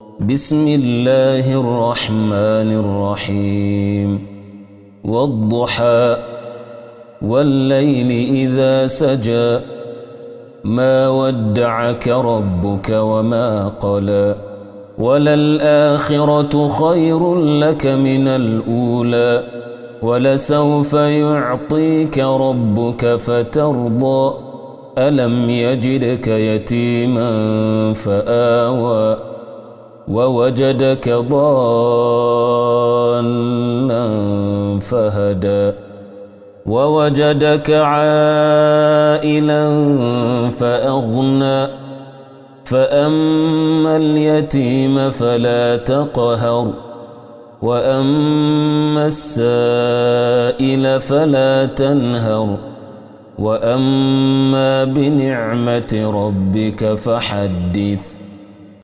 بسم الله الرحمن الرحيم والضحى والليل إذا سجى ما ودعك ربك وما قلى وللآخرة خير لك من الأولى ولسوف يعطيك ربك فترضى ألم يجدك يتيما فآوى ووجدك ضالا فهدى ووجدك عائلا فأغنى فأما اليتيم فلا تقهر وأما السائل فلا تنهر وأما بنعمة ربك فحدث